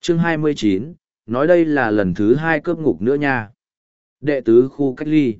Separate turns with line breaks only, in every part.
Chương 29, nói đây là lần thứ 2 cướp ngục nữa nha. Đệ tứ khu cách ly.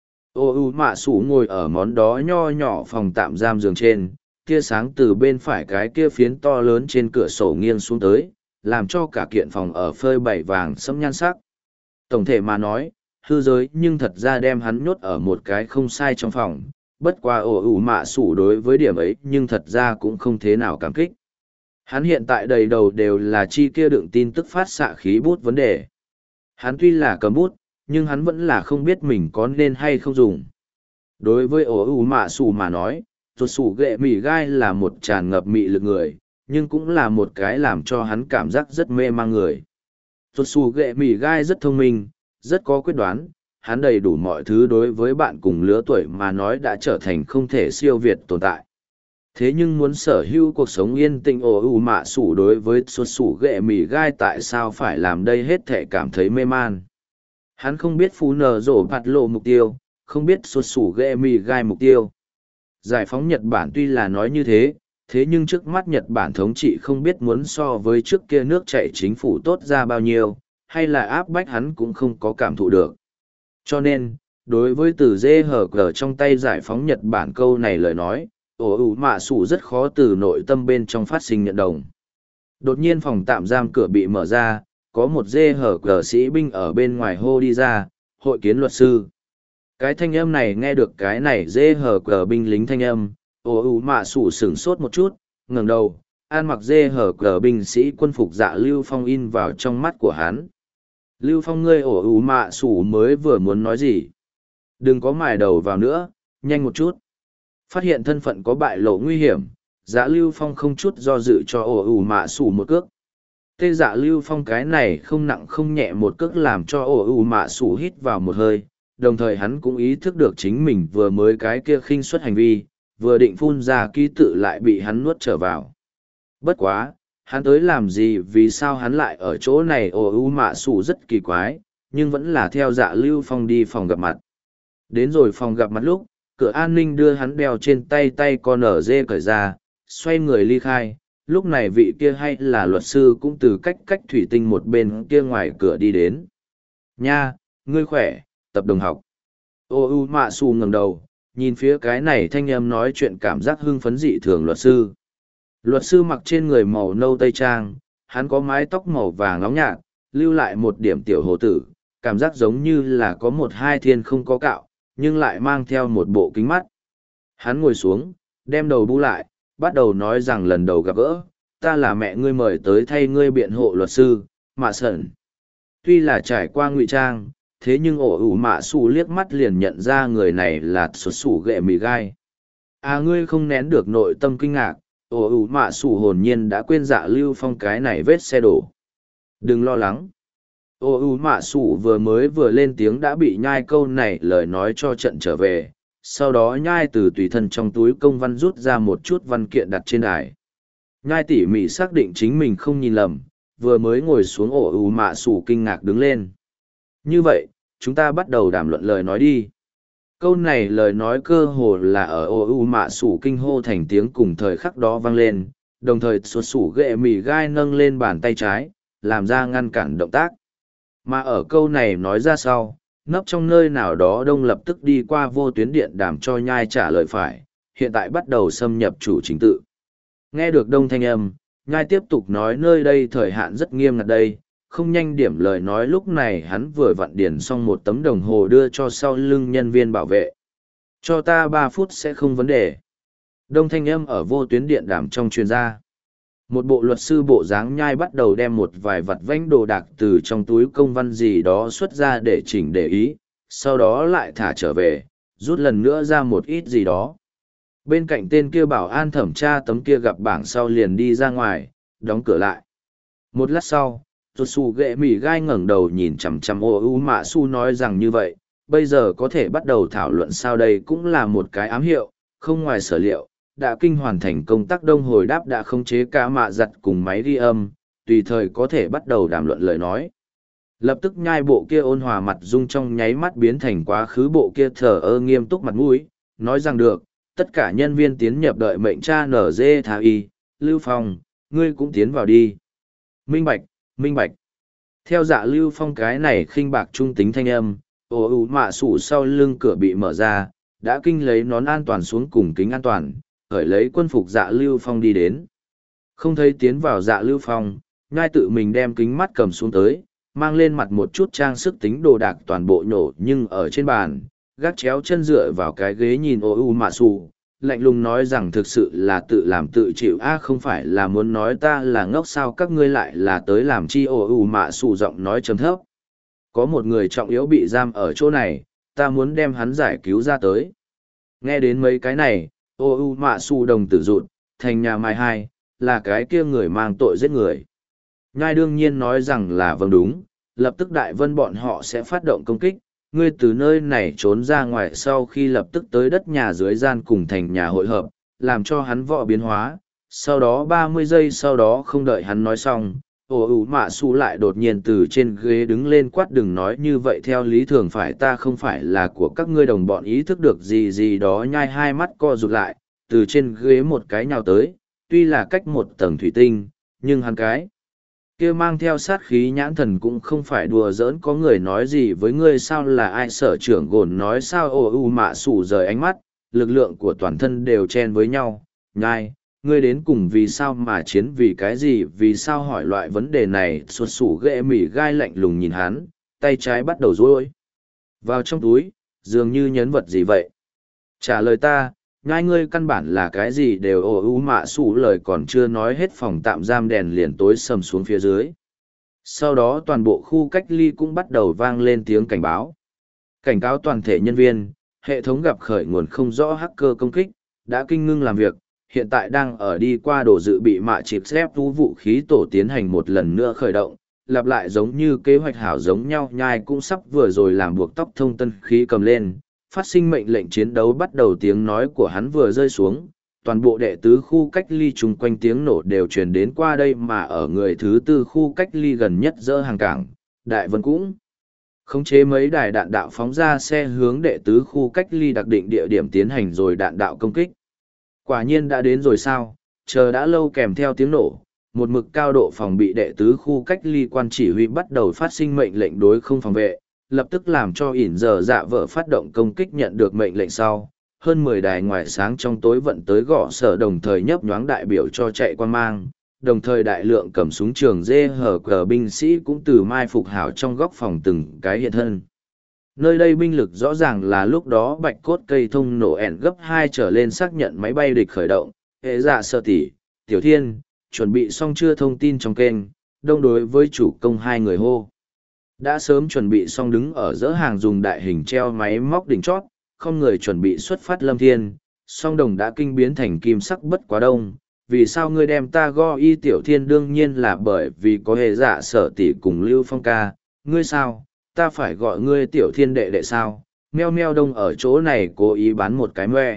Ô u mạ sủ ngồi ở món đó nho nhỏ phòng tạm giam giường trên, tia sáng từ bên phải cái kia phiến to lớn trên cửa sổ nghiêng xuống tới, làm cho cả kiện phòng ở phơi bày vàng sẫm nhan sắc. Tổng thể mà nói, hư giới nhưng thật ra đem hắn nhốt ở một cái không sai trong phòng, bất qua ổ ủ mạ sủ đối với điểm ấy nhưng thật ra cũng không thế nào cảm kích. Hắn hiện tại đầy đầu đều là chi kia đựng tin tức phát xạ khí bút vấn đề. Hắn tuy là cầm bút, nhưng hắn vẫn là không biết mình có nên hay không dùng. Đối với ổ ủ mạ sủ mà nói, ruột sủ ghệ mì gai là một tràn ngập mị lực người, nhưng cũng là một cái làm cho hắn cảm giác rất mê mang người. Ruột sủ ghệ mì gai rất thông minh, rất có quyết đoán, hắn đầy đủ mọi thứ đối với bạn cùng lứa tuổi mà nói đã trở thành không thể siêu việt tồn tại. Thế nhưng muốn sở hữu cuộc sống yên tĩnh ổ ủ mạ sủ đối với ruột sủ ghệ mì gai tại sao phải làm đây hết thể cảm thấy mê man. Hắn không biết phú nở rổ bạt lộ mục tiêu, không biết ruột sủ ghệ mì gai mục tiêu. Giải phóng Nhật Bản tuy là nói như thế, thế nhưng trước mắt Nhật Bản thống trị không biết muốn so với trước kia nước chạy chính phủ tốt ra bao nhiêu, hay là áp bách hắn cũng không có cảm thụ được. Cho nên, đối với từ dê hở cờ trong tay giải phóng Nhật Bản câu này lời nói, ổ ủ mạ sủ rất khó từ nội tâm bên trong phát sinh nhận đồng. Đột nhiên phòng tạm giam cửa bị mở ra, có một dê hở cờ sĩ binh ở bên ngoài hô đi ra, hội kiến luật sư. Cái thanh âm này nghe được cái này dê hở cờ binh lính thanh âm, ổ ủ mạ sủ sửng sốt một chút, ngẩng đầu, an mặc dê hở cờ binh sĩ quân phục dạ Lưu Phong in vào trong mắt của hắn. Lưu Phong ngươi ổ ủ mạ sủ mới vừa muốn nói gì? Đừng có mài đầu vào nữa, nhanh một chút. Phát hiện thân phận có bại lộ nguy hiểm, dạ Lưu Phong không chút do dự cho ổ ủ mạ sủ một cước. Tê dạ Lưu Phong cái này không nặng không nhẹ một cước làm cho ổ ủ mạ sủ hít vào một hơi, đồng thời hắn cũng ý thức được chính mình vừa mới cái kia khinh suất hành vi, vừa định phun ra ký tự lại bị hắn nuốt trở vào. Bất quá, hắn tới làm gì vì sao hắn lại ở chỗ này ồ u mạ sủ rất kỳ quái, nhưng vẫn là theo dạ Lưu Phong đi phòng gặp mặt. Đến rồi phòng gặp mặt lúc, cửa an ninh đưa hắn đeo trên tay con ở dê cởi ra, xoay người ly khai, lúc này vị kia hay là luật sư cũng từ cách thủy tinh một bên kia ngoài cửa đi đến. Nha, ngươi khỏe, tập đồng học. Ô u mạ sủ ngẩng đầu, nhìn phía cái này thanh âm nói chuyện cảm giác hưng phấn dị thường luật sư. Luật sư mặc trên người màu nâu tây trang, hắn có mái tóc màu vàng nóng nhạt, lưu lại một điểm tiểu hồ tử, cảm giác giống như là có một hai thiên không có cạo, nhưng lại mang theo một bộ kính mắt. Hắn ngồi xuống, đem đầu bu lại, bắt đầu nói rằng lần đầu gặp gỡ, ta là mẹ ngươi mời tới thay ngươi biện hộ luật sư, Mạ Sẩn. Tuy là trải qua ngụy trang, thế nhưng ổ ủ mạ sủ liếc mắt liền nhận ra người này là sụt sủ ghệ mì gai. À ngươi không nén được nội tâm kinh ngạc, ổ ủ mạ sủ hồn nhiên đã quên dạ Lưu Phong cái này vết xe đổ. Đừng lo lắng. Ổ ủ mạ sủ vừa lên tiếng đã bị nhai câu này lời nói cho trận trở về, sau đó nhai từ tùy thân trong túi công văn rút ra một chút văn kiện đặt trên đài. Nhai tỉ mỉ xác định chính mình không nhìn lầm, vừa mới ngồi xuống ổ ủ mạ sủ kinh ngạc đứng lên. Như vậy, chúng ta bắt đầu đàm luận lời nói đi. Câu này lời nói cơ hồ là ở ổ ủ mạ sủ kinh hô thành tiếng cùng thời khắc đó vang lên, đồng thời sụt sủ ghệ mì gai nâng lên bàn tay trái, làm ra ngăn cản động tác. Mà ở câu này nói ra sau, nấp trong nơi nào đó đông lập tức đi qua vô tuyến điện đàm cho nhai trả lời phải, hiện tại bắt đầu xâm nhập chủ chính tự. Nghe được đông thanh âm, nhai tiếp tục nói nơi đây thời hạn rất nghiêm ngặt đây, không nhanh điểm lời nói lúc này hắn vừa vặn điền xong một tấm đồng hồ đưa cho sau lưng nhân viên bảo vệ. Cho ta 3 phút sẽ không vấn đề. Đông thanh âm ở vô tuyến điện đàm trong truyền ra. Một bộ luật sư bộ dáng nhai bắt đầu đem một vài vặt vãnh đồ đạc từ trong túi công văn gì đó xuất ra để chỉnh để ý, sau đó lại thả trở về, rút lần nữa ra một ít gì đó. Bên cạnh tên kia bảo an thẩm tra tấm kia gặp bảng sau liền đi ra ngoài, đóng cửa lại. Một lát sau, rụt xù ghệ mỉ gai ngẩng đầu nhìn chằm chằm ô u mạ su nói rằng như vậy, bây giờ có thể bắt đầu thảo luận sao đây cũng là một cái ám hiệu, không ngoài sở liệu. Đã kinh hoàn thành công tác đông hồi đáp đã khống chế cả mạ giặt cùng máy ghi âm, tùy thời có thể bắt đầu đàm luận lời nói. Lập tức nhai bộ kia ôn hòa mặt dung trong nháy mắt biến thành quá khứ bộ kia thờ ơ nghiêm túc mặt mũi, nói rằng được, tất cả nhân viên tiến nhập đợi mệnh cha NG Thà Y, Lưu Phong, ngươi cũng tiến vào đi. Minh Bạch, Minh bạch. Theo Dạ Lưu Phong cái này khinh bạc trung tính thanh âm, ồ ù mạ sủ sau lưng cửa bị mở ra, đã kinh lấy nón an toàn xuống cùng kính an toàn, khởi lấy quân phục Dạ Lưu Phong đi đến. Không thấy tiến vào Dạ Lưu Phong, nhai tự mình đem kính mắt cầm xuống tới, mang lên mặt một chút trang sức tính đồ đạc toàn bộ nhổ nhưng ở trên bàn, gác chéo chân dựa vào cái ghế nhìn ồ ù mạ sủ, lạnh lùng nói rằng thực sự là tự làm tự chịu không phải là muốn nói ta là ngốc sao các ngươi lại là tới làm chi ồ ù mạ sủ giọng nói trầm thấp. Có một người trọng yếu bị giam ở chỗ này, ta muốn đem hắn giải cứu ra tới. Nghe đến mấy cái này, ồ ù mạ sủ đồng tử rụt, thành nhà mai hai, là cái kia người mang tội giết người. Nhai đương nhiên nói rằng là vâng đúng, lập tức đại vân bọn họ sẽ phát động công kích, ngươi từ nơi này trốn ra ngoài sau khi lập tức tới đất nhà dưới gian cùng thành nhà hội hợp, làm cho hắn võ biến hóa, sau đó 30 giây sau đó không đợi hắn nói xong, ồ ủ mạ su lại đột nhiên từ trên ghế đứng lên quát đừng nói như vậy theo lý thường phải ta không phải là của các ngươi đồng bọn ý thức được gì gì đó nhai hai mắt co rụt lại, từ trên ghế một cái nhào tới, tuy là cách một tầng thủy tinh, nhưng hắn cái kia mang theo sát khí nhãn thần cũng không phải đùa giỡn có người nói gì với ngươi sao là ai sở trưởng gồn nói sao ồ u mạ sủ rời ánh mắt lực lượng của toàn thân đều chen với nhau nhai ngươi đến cùng vì sao mà chiến vì cái gì vì sao hỏi loại vấn đề này xuất sủ ghệ mỉ gai lạnh lùng nhìn hắn tay trái bắt đầu rối vào trong túi dường như nhấn vật gì vậy trả lời ta nhai ngươi căn bản là cái gì đều ồ ưu mạ sủ lời còn chưa nói hết phòng tạm giam đèn liền tối sầm xuống phía dưới. Sau đó toàn bộ khu cách ly cũng bắt đầu vang lên tiếng cảnh báo. Cảnh cáo toàn thể nhân viên, hệ thống gặp khởi nguồn không rõ hacker công kích, đã kinh ngưng làm việc, hiện tại đang ở đi qua đồ dự bị mạ chịp xếp vũ khí tổ tiến hành một lần nữa khởi động, lặp lại giống như kế hoạch hảo giống nhau nhai cũng sắp vừa rồi làm buộc tóc thông tân khí cầm lên. Phát sinh mệnh lệnh chiến đấu bắt đầu tiếng nói của hắn vừa rơi xuống, toàn bộ đệ tứ khu cách ly chung quanh tiếng nổ đều truyền đến qua đây mà ở người thứ tư khu cách ly gần nhất dỡ hàng cảng, Đại Vân cũng khống chế mấy đài đạn đạo phóng ra xe hướng đệ tứ khu cách ly đặc định địa điểm tiến hành rồi đạn đạo công kích. Quả nhiên đã đến rồi sao, chờ đã lâu kèm theo tiếng nổ, một mực cao độ phòng bị đệ tứ khu cách ly quan chỉ huy bắt đầu phát sinh mệnh lệnh đối không phòng vệ, lập tức làm cho ỉn giờ dạ vợ phát động công kích nhận được mệnh lệnh sau. Hơn 10 đài ngoài sáng trong tối vận tới gõ sở đồng thời nhấp nhoáng đại biểu cho chạy quan mang, đồng thời đại lượng cầm súng trường dê hở cờ binh sĩ cũng từ mai phục hảo trong góc phòng từng cái hiện thân. Nơi đây binh lực rõ ràng là lúc đó bạch cốt cây thông nổ ẻn gấp 2 trở lên xác nhận máy bay địch khởi động, hệ dạ sơ tỷ, tiểu thiên, chuẩn bị xong chưa thông tin trong kênh, đông đối với chủ công hai người hô. Đã sớm chuẩn bị xong đứng ở giữa hàng dùng đại hình treo máy móc đỉnh chót, không người chuẩn bị xuất phát Lâm Thiên, song đồng đã kinh biến thành kim sắc bất quá đông. Vì sao ngươi đem ta go y tiểu thiên đương nhiên là bởi vì có hệ dạ sở tỷ cùng Lưu Phong ca, ngươi sao, ta phải gọi ngươi tiểu thiên đệ đệ sao, meo meo đông ở chỗ này cố ý bán một cái moe.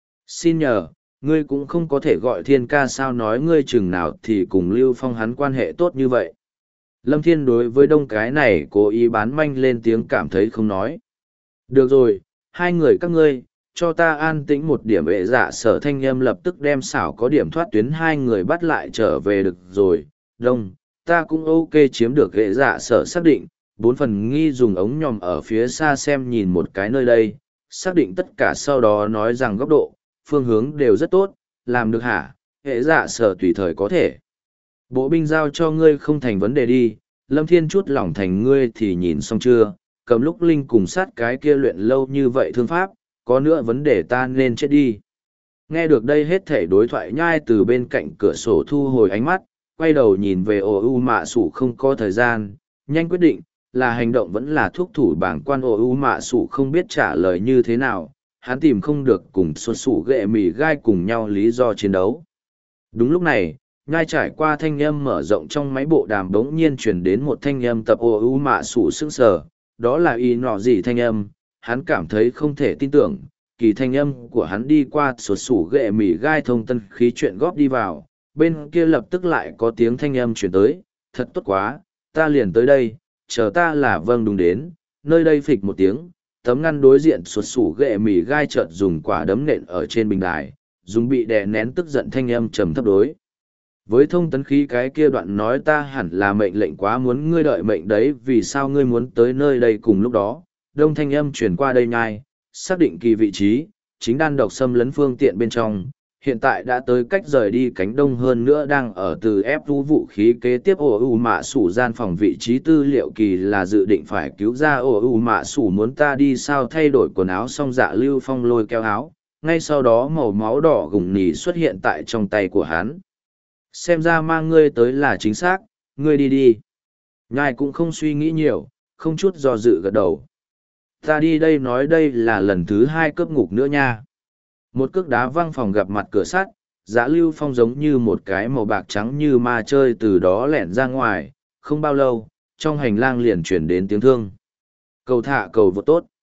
Xin nhờ, ngươi cũng không có thể gọi thiên ca sao nói ngươi chừng nào thì cùng Lưu Phong hắn quan hệ tốt như vậy. Lâm Thiên đối với đông cái này cố ý bán manh lên tiếng cảm thấy không nói. Được rồi, hai người các ngươi, cho ta an tĩnh một điểm vệ dạ sở thanh âm lập tức đem xảo có điểm thoát tuyến hai người bắt lại trở về được rồi. Đông, ta cũng ok chiếm được vệ dạ sở xác định, 4 phần nghi dùng ống nhòm ở phía xa xem nhìn một cái nơi đây, xác định tất cả sau đó nói rằng góc độ, phương hướng đều rất tốt, làm được hả, vệ dạ sở tùy thời có thể. Bộ binh giao cho ngươi không thành vấn đề đi, Lâm Thiên chút lòng thành ngươi thì nhìn xong chưa, cầm lúc Linh cùng sát cái kia luyện lâu như vậy thương pháp, có nữa vấn đề ta nên chết đi. Nghe được đây hết thể đối thoại nhai từ bên cạnh cửa sổ thu hồi ánh mắt, quay đầu nhìn về ồ u mạ sủ không có thời gian, nhanh quyết định, là hành động vẫn là thuốc thủ bảng quan ồ u mạ sủ không biết trả lời như thế nào, hắn tìm không được cùng xuất sủ ghệ mì gai cùng nhau lý do chiến đấu. Đúng lúc này, nhai trải qua thanh âm mở rộng trong máy bộ đàm bỗng nhiên truyền đến một thanh âm tập ồ u mạ sủ sững sờ, đó là y nọ gì thanh âm, hắn cảm thấy không thể tin tưởng, kỳ thanh âm của hắn đi qua sột sủ ghệ mỉ gai thông tân khí chuyện góp đi vào, bên kia lập tức lại có tiếng thanh âm chuyển tới, thật tốt quá, ta liền tới đây, chờ ta là vâng đúng đến, nơi đây phịch một tiếng, tấm ngăn đối diện sột sủ ghệ mỉ gai chợt dùng quả đấm nện ở trên bình đài, dùng bị đè nén tức giận thanh âm trầm thấp đối. Với thông tấn khí cái kia đoạn nói ta hẳn là mệnh lệnh quá muốn ngươi đợi mệnh đấy, vì sao ngươi muốn tới nơi đây cùng lúc đó. Đông thanh âm chuyển qua đây nhai, xác định kỳ vị trí, chính đan độc xâm lấn phương tiện bên trong, hiện tại đã tới cách rời đi cánh đông hơn nữa đang ở từ ép vũ khí kế tiếp. Ổ ủ mạ sủ gian phòng vị trí tư liệu kỳ là dự định phải cứu ra ổ ủ mạ sủ muốn ta đi sao thay đổi quần áo xong Dạ Lưu Phong lôi kéo áo, ngay sau đó màu máu đỏ gùng nỉ xuất hiện tại trong tay của hắn. Xem ra mang ngươi tới là chính xác, ngươi đi đi. Nhai cũng không suy nghĩ nhiều, không chút do dự gật đầu. Ta đi đây nói đây là lần thứ 2 cướp ngục nữa nha. Một cước đá văng phòng gặp mặt cửa sắt, Dạ Lưu Phong giống như một cái màu bạc trắng như ma chơi từ đó lẻn ra ngoài, không bao lâu, trong hành lang liền chuyển đến tiếng thương. Cầu thả cầu vượt tốt.